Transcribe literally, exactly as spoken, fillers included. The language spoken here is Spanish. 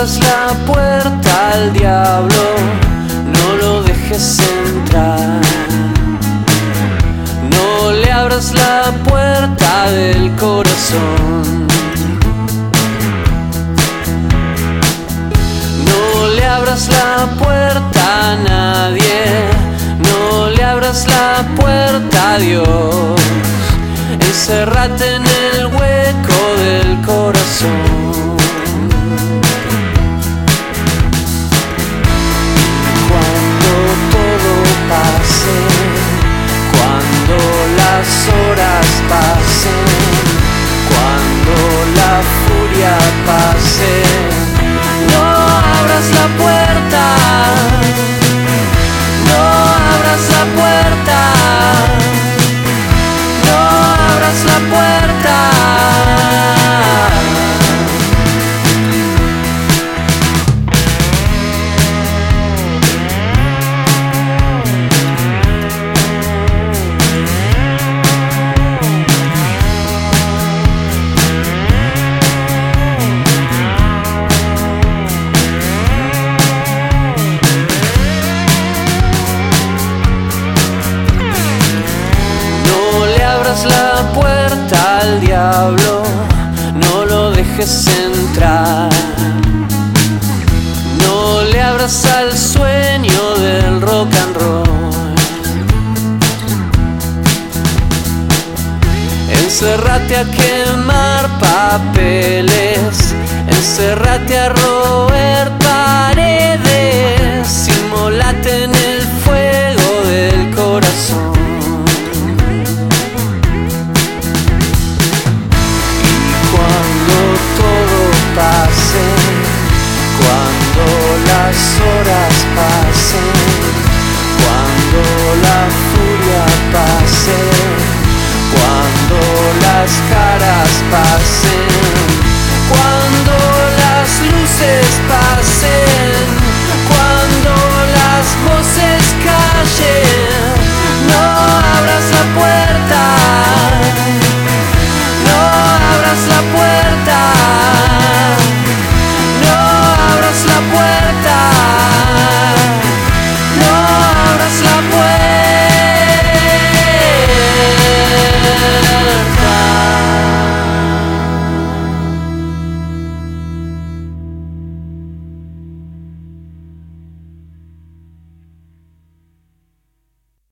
abras la puerta al diablo, no lo dejes entrar. No le abras la puerta del corazón. No le abras la puerta a nadie, no le abras la puerta a Dios. Encérrate en el hueco del corazón. Cuando todo pase, cuando las horas pasen, cuando la furia pase, no abras la puerta, no abras la puerta, no abras la puerta. La puerta al diablo, no lo dejes entrar. No le abras al sueño del rock and roll. Encérrate a quemar papeles, encérrate a robar